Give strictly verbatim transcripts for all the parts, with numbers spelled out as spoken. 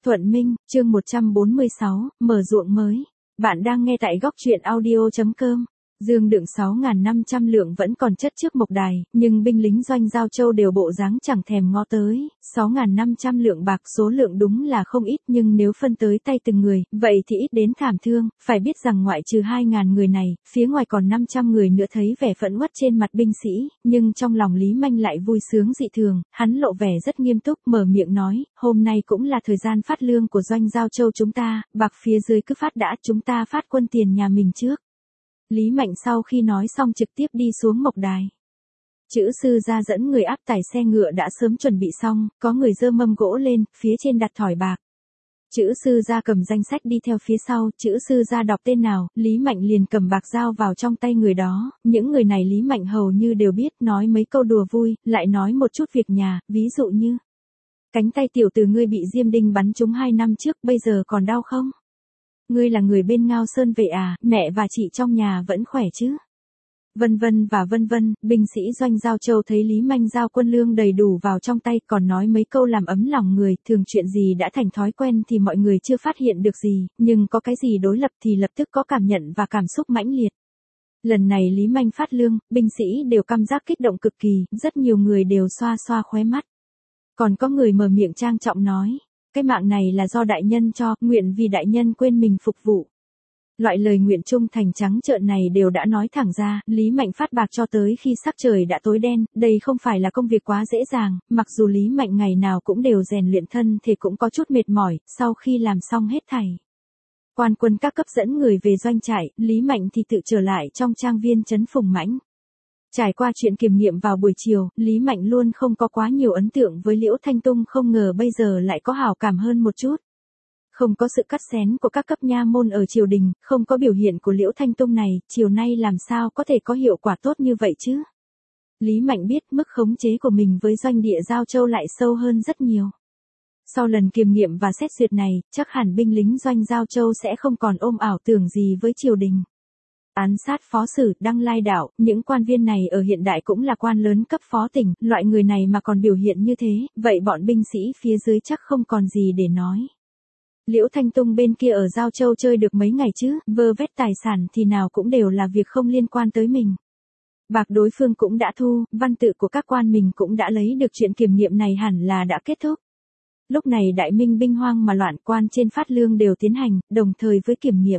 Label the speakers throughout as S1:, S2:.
S1: Thuận Minh, chương một trăm bốn mươi sáu, mở ruộng mới. Bạn đang nghe tại góc truyện audio chấm com. Dương đựng sáu nghìn năm trăm lượng vẫn còn chất trước mộc đài, nhưng binh lính doanh Giao Châu đều bộ dáng chẳng thèm ngó tới. sáu nghìn năm trăm lượng bạc số lượng đúng là không ít, nhưng nếu phân tới tay từng người, vậy thì ít đến thảm thương. Phải biết rằng ngoại trừ hai nghìn người này, phía ngoài còn năm trăm người nữa thấy vẻ phẫn uất trên mặt binh sĩ, nhưng trong lòng Lý Manh lại vui sướng dị thường. Hắn lộ vẻ rất nghiêm túc, mở miệng nói, hôm nay cũng là thời gian phát lương của doanh Giao Châu chúng ta, bạc phía dưới cứ phát đã, chúng ta phát quân tiền nhà mình trước. Lý Mạnh sau khi nói xong trực tiếp đi xuống mộc đài. Chữ sư ra dẫn người áp tải xe ngựa đã sớm chuẩn bị xong, có người dơ mâm gỗ lên, phía trên đặt thỏi bạc. Chữ sư ra cầm danh sách đi theo phía sau, chữ sư ra đọc tên nào, Lý Mạnh liền cầm bạc giao vào trong tay người đó. Những người này Lý Mạnh hầu như đều biết, nói mấy câu đùa vui, lại nói một chút việc nhà, ví dụ như: cánh tay tiểu tử ngươi bị diêm đinh bắn trúng hai năm trước, bây giờ còn đau không? Ngươi là người bên Ngao Sơn về à, mẹ và chị trong nhà vẫn khỏe chứ? Vân vân và vân vân. Binh sĩ doanh Giao Châu thấy Lý Manh giao quân lương đầy đủ vào trong tay, còn nói mấy câu làm ấm lòng người. Thường chuyện gì đã thành thói quen thì mọi người chưa phát hiện được gì, nhưng có cái gì đối lập thì lập tức có cảm nhận và cảm xúc mãnh liệt. Lần này Lý Manh phát lương, binh sĩ đều căm giác kích động cực kỳ, rất nhiều người đều xoa xoa khóe mắt. Còn có người mở miệng trang trọng nói, cái mạng này là do đại nhân cho, nguyện vì đại nhân quên mình phục vụ. Loại lời nguyện trung thành trắng trợn này đều đã nói thẳng ra. Lý Mạnh phát bạc cho tới khi sắc trời đã tối đen, đây không phải là công việc quá dễ dàng, mặc dù Lý Mạnh ngày nào cũng đều rèn luyện thân thì cũng có chút mệt mỏi, sau khi làm xong hết thảy. Quan quân các cấp dẫn người về doanh trại, Lý Mạnh thì tự trở lại trong trang viên trấn Phùng Mãnh. Trải qua chuyện kiểm nghiệm vào buổi chiều, Lý Mạnh luôn không có quá nhiều ấn tượng với Liễu Thanh Tung, không ngờ bây giờ lại có hảo cảm hơn một chút. Không có sự cắt xén của các cấp nha môn ở triều đình, không có biểu hiện của Liễu Thanh Tung này, chiều nay làm sao có thể có hiệu quả tốt như vậy chứ? Lý Mạnh biết mức khống chế của mình với doanh địa Giao Châu lại sâu hơn rất nhiều. Sau lần kiểm nghiệm và xét duyệt này, chắc hẳn binh lính doanh Giao Châu sẽ không còn ôm ảo tưởng gì với triều đình. Án sát phó sử, đăng lai đạo, những quan viên này ở hiện đại cũng là quan lớn cấp phó tỉnh, loại người này mà còn biểu hiện như thế, vậy bọn binh sĩ phía dưới chắc không còn gì để nói. Liễu Thanh Tung bên kia ở Giao Châu chơi được mấy ngày chứ, vơ vét tài sản thì nào cũng đều là việc không liên quan tới mình. Bạc đối phương cũng đã thu, văn tự của các quan mình cũng đã lấy được, chuyện kiểm nghiệm này hẳn là đã kết thúc. Lúc này đại minh binh hoang mà loạn, quan trên phát lương đều tiến hành, đồng thời với kiểm nghiệm.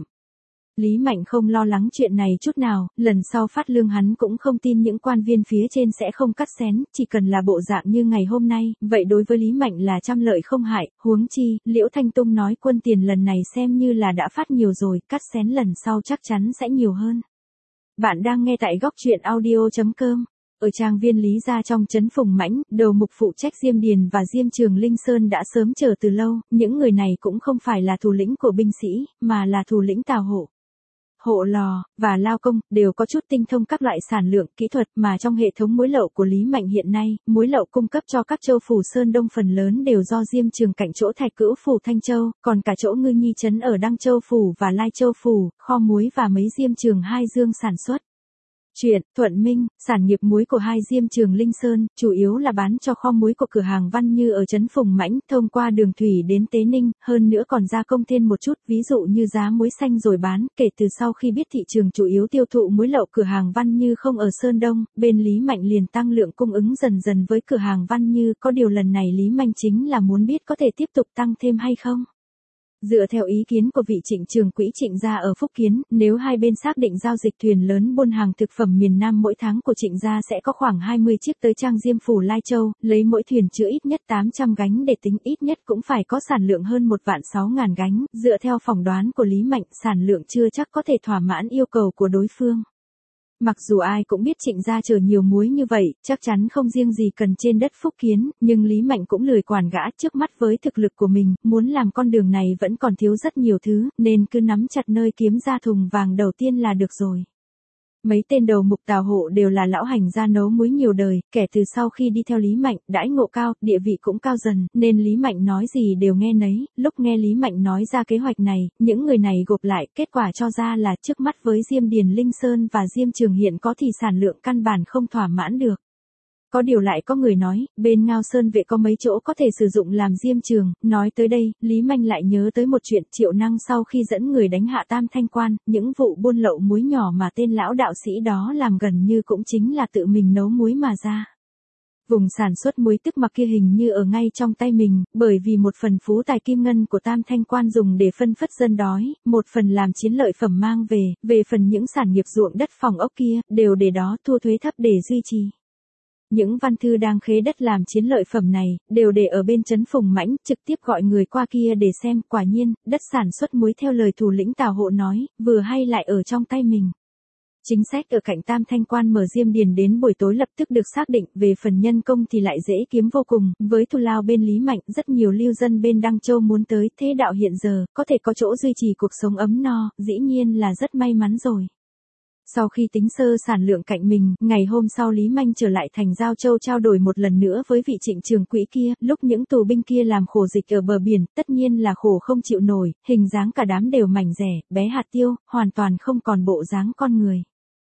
S1: Lý Mạnh không lo lắng chuyện này chút nào, lần sau phát lương hắn cũng không tin những quan viên phía trên sẽ không cắt xén, chỉ cần là bộ dạng như ngày hôm nay, vậy đối với Lý Mạnh là trăm lợi không hại, huống chi, Liễu Thanh Tung nói quân tiền lần này xem như là đã phát nhiều rồi, cắt xén lần sau chắc chắn sẽ nhiều hơn. Bạn đang nghe tại góc truyện audio chấm com. Ở trang viên Lý gia trong trấn Phùng Mãnh, đầu mục phụ trách Diêm Điền và Diêm Trường Linh Sơn đã sớm chờ từ lâu, những người này cũng không phải là thủ lĩnh của binh sĩ, mà là thủ lĩnh Tào Hộ, Hộ Lò, và Lao Công, đều có chút tinh thông các loại sản lượng, kỹ thuật mà trong hệ thống muối lậu của Lý Mạnh hiện nay, muối lậu cung cấp cho các châu phủ Sơn Đông phần lớn đều do Diêm Trường cạnh chỗ Thạch Cữu phủ Thanh Châu, còn cả chỗ Ngư Nhi trấn ở Đăng Châu phủ và Lai Châu phủ, kho muối và mấy Diêm Trường hai dương sản xuất. Chuyện Thuận Minh, sản nghiệp muối của hai Diêm Trường Linh Sơn, chủ yếu là bán cho kho muối của cửa hàng Văn Như ở trấn Phùng Mãnh, thông qua đường thủy đến Tế Ninh, hơn nữa còn gia công thêm một chút, ví dụ như giá muối xanh rồi bán. Kể từ sau khi biết thị trường chủ yếu tiêu thụ muối lậu cửa hàng Văn Như không ở Sơn Đông, bên Lý Mạnh liền tăng lượng cung ứng dần dần với cửa hàng Văn Như, có điều lần này Lý Mạnh chính là muốn biết có thể tiếp tục tăng thêm hay không. Dựa theo ý kiến của vị Trịnh Trường Quỹ Trịnh gia ở Phúc Kiến, nếu hai bên xác định giao dịch thuyền lớn buôn hàng thực phẩm miền Nam mỗi tháng của Trịnh gia sẽ có khoảng hai mươi chiếc tới trang Diêm phủ Lai Châu, lấy mỗi thuyền chứa ít nhất tám trăm gánh để tính, ít nhất cũng phải có sản lượng hơn một vạn sáu ngàn gánh, dựa theo phỏng đoán của Lý Mạnh, sản lượng chưa chắc có thể thỏa mãn yêu cầu của đối phương. Mặc dù ai cũng biết Trịnh gia chở nhiều muối như vậy, chắc chắn không riêng gì cần trên đất Phúc Kiến, nhưng Lý Mạnh cũng lười quản gã, trước mắt với thực lực của mình, muốn làm con đường này vẫn còn thiếu rất nhiều thứ, nên cứ nắm chặt nơi kiếm ra thùng vàng đầu tiên là được rồi. Mấy tên đầu mục Tào Hộ đều là lão hành gia nấu muối nhiều đời, kể từ sau khi đi theo Lý Mạnh, đãi ngộ cao, địa vị cũng cao dần, nên Lý Mạnh nói gì đều nghe nấy. Lúc nghe Lý Mạnh nói ra kế hoạch này, những người này gộp lại, kết quả cho ra là trước mắt với Diêm Điền Linh Sơn và Diêm Trường hiện có thì sản lượng căn bản không thỏa mãn được. có điều lại có người nói, bên Ngao Sơn Vệ có mấy chỗ có thể sử dụng làm diêm trường, nói tới đây, Lý Manh lại nhớ tới một chuyện Triệu Năng sau khi dẫn người đánh hạ Tam Thanh Quan, những vụ buôn lậu muối nhỏ mà tên lão đạo sĩ đó làm gần như cũng chính là tự mình nấu muối mà ra. Vùng sản xuất muối tức mặc kia hình như ở ngay trong tay mình, bởi vì một phần phú tài kim ngân của Tam Thanh Quan dùng để phân phất dân đói, một phần làm chiến lợi phẩm mang về, về phần những sản nghiệp ruộng đất phòng ốc kia, đều để đó thu thuế thấp để duy trì. Những văn thư đang khế đất làm chiến lợi phẩm này, đều để ở bên trấn Phùng Mãnh, trực tiếp gọi người qua kia để xem, quả nhiên, đất sản xuất muối theo lời thủ lĩnh Tào Hộ nói, vừa hay lại ở trong tay mình. Chính sách ở cạnh Tam Thanh Quan mở diêm điền đến buổi tối lập tức được xác định, về phần nhân công thì lại dễ kiếm vô cùng, với thù lao bên Lý Mạnh, rất nhiều lưu dân bên Đăng Châu muốn tới, thế đạo hiện giờ, có thể có chỗ duy trì cuộc sống ấm no, dĩ nhiên là rất may mắn rồi. Sau khi tính sơ sản lượng cạnh mình, ngày hôm sau Lý Manh trở lại thành Giao Châu trao đổi một lần nữa với vị Trịnh Trường Quỹ kia, lúc những tù binh kia làm khổ dịch ở bờ biển, tất nhiên là khổ không chịu nổi, hình dáng cả đám đều mảnh rẻ, bé hạt tiêu, hoàn toàn không còn bộ dáng con người.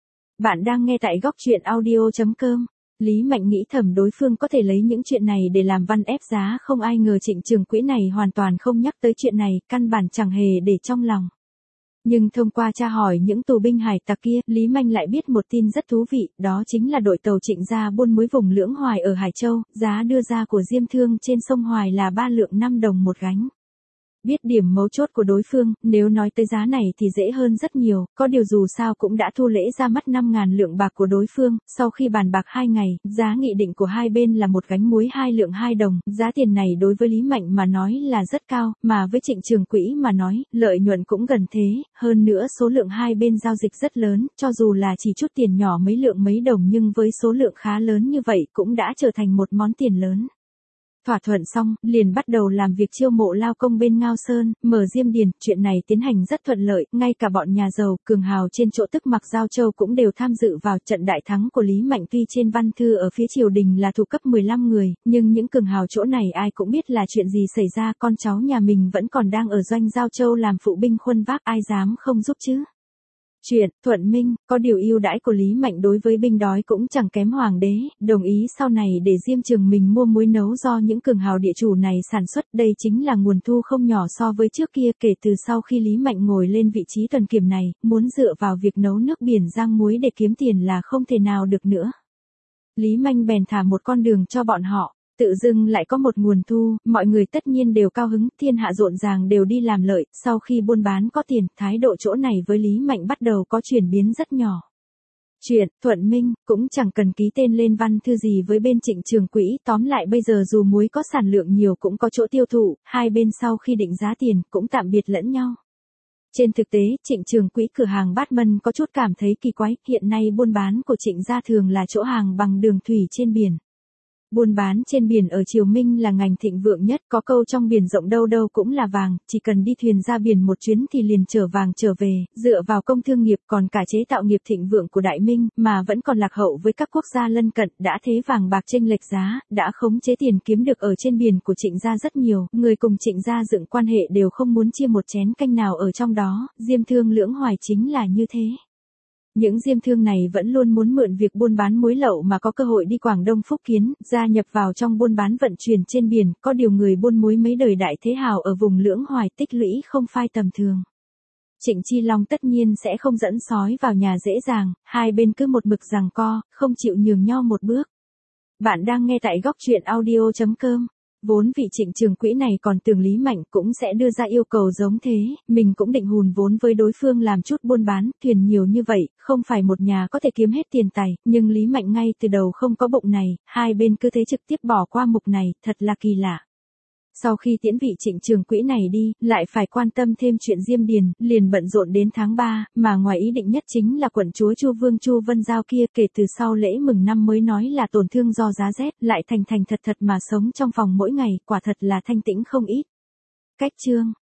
S1: Bạn đang nghe tại góc truyện audio chấm com. Lý Mạnh nghĩ thầm đối phương có thể lấy những chuyện này để làm văn ép giá, không ai ngờ Trịnh Trường Quỹ này hoàn toàn không nhắc tới chuyện này, căn bản chẳng hề để trong lòng. Nhưng thông qua tra hỏi những tù binh hải tặc kia, Lý Manh lại biết một tin rất thú vị, đó chính là đội tàu Trịnh gia buôn muối vùng Lưỡng Hoài ở Hải Châu, giá đưa ra của diêm thương trên sông Hoài là ba lượng năm đồng một gánh. Biết điểm mấu chốt của đối phương, nếu nói tới giá này thì dễ hơn rất nhiều, có điều dù sao cũng đã thu lễ ra mắt năm ngàn lượng bạc của đối phương, sau khi bàn bạc hai ngày, giá nghị định của hai bên là một gánh muối hai lượng hai đồng, giá tiền này đối với Lý Mạnh mà nói là rất cao, mà với Trịnh Trường Quỹ mà nói, lợi nhuận cũng gần thế, hơn nữa số lượng hai bên giao dịch rất lớn, cho dù là chỉ chút tiền nhỏ mấy lượng mấy đồng nhưng với số lượng khá lớn như vậy cũng đã trở thành một món tiền lớn. Thỏa thuận xong, liền bắt đầu làm việc chiêu mộ lao công bên Ngao Sơn, mở diêm điền, chuyện này tiến hành rất thuận lợi, ngay cả bọn nhà giàu, cường hào trên chỗ tức mặc Giao Châu cũng đều tham dự vào trận đại thắng của Lý Mạnh. Tuy trên văn thư ở phía triều đình là thuộc cấp mười lăm người, nhưng những cường hào chỗ này ai cũng biết là chuyện gì xảy ra, con cháu nhà mình vẫn còn đang ở doanh Giao Châu làm phụ binh khuân vác, ai dám không giúp chứ. Chuyện, Thuận Minh, có điều ưu đãi của Lý Mạnh đối với binh đói cũng chẳng kém hoàng đế, đồng ý sau này để diêm trường mình mua muối nấu do những cường hào địa chủ này sản xuất, đây chính là nguồn thu không nhỏ so với trước kia. Kể từ sau khi Lý Mạnh ngồi lên vị trí tuần kiểm này, muốn dựa vào việc nấu nước biển rang muối để kiếm tiền là không thể nào được nữa. Lý Mạnh bèn thả một con đường cho bọn họ. Tự dưng lại có một nguồn thu, mọi người tất nhiên đều cao hứng, thiên hạ rộn ràng đều đi làm lợi, sau khi buôn bán có tiền, thái độ chỗ này với Lý Mạnh bắt đầu có chuyển biến rất nhỏ. Chuyện, Thuận Minh, cũng chẳng cần ký tên lên văn thư gì với bên Trịnh Trường Quỹ, tóm lại bây giờ dù muối có sản lượng nhiều cũng có chỗ tiêu thụ, hai bên sau khi định giá tiền, cũng tạm biệt lẫn nhau. Trên thực tế, Trịnh Trường Quỹ cửa hàng Bát Mân có chút cảm thấy kỳ quái, hiện nay buôn bán của Trịnh gia thường là chỗ hàng bằng đường thủy trên biển. Buôn bán trên biển ở Triều Minh là ngành thịnh vượng nhất, có câu trong biển rộng đâu đâu cũng là vàng, chỉ cần đi thuyền ra biển một chuyến thì liền chở vàng trở về, dựa vào công thương nghiệp còn cả chế tạo nghiệp thịnh vượng của Đại Minh, mà vẫn còn lạc hậu với các quốc gia lân cận, đã thế vàng bạc chênh lệch giá, đã khống chế tiền kiếm được ở trên biển của Trịnh gia rất nhiều, người cùng Trịnh gia dựng quan hệ đều không muốn chia một chén canh nào ở trong đó, diêm thương Lưỡng Hoài chính là như thế. Những diêm thương này vẫn luôn muốn mượn việc buôn bán muối lậu mà có cơ hội đi Quảng Đông Phúc Kiến, gia nhập vào trong buôn bán vận chuyển trên biển, có điều người buôn muối mấy đời đại thế hào ở vùng Lưỡng Hoài tích lũy không phai tầm thường. Trịnh Chi Long tất nhiên sẽ không dẫn sói vào nhà dễ dàng, hai bên cứ một mực giằng co, không chịu nhường nhau một bước. Bạn đang nghe tại góc truyện audio chấm com. Vốn vị Trịnh Trường Quỹ này còn tưởng Lý Mạnh cũng sẽ đưa ra yêu cầu giống thế, mình cũng định hùn vốn với đối phương làm chút buôn bán, thuyền nhiều như vậy, không phải một nhà có thể kiếm hết tiền tài, nhưng Lý Mạnh ngay từ đầu không có bụng này, hai bên cứ thế trực tiếp bỏ qua mục này, thật là kỳ lạ. Sau khi tiễn vị Trịnh Trường Quỹ này đi, lại phải quan tâm thêm chuyện diêm điền, liền bận rộn đến tháng ba, mà ngoài ý định nhất chính là quận chúa Chu Vương Chu Vân Giao kia kể từ sau lễ mừng năm mới nói là tổn thương do giá rét, lại thành thành thật thật mà sống trong phòng mỗi ngày, quả thật là thanh tĩnh không ít. Cách chương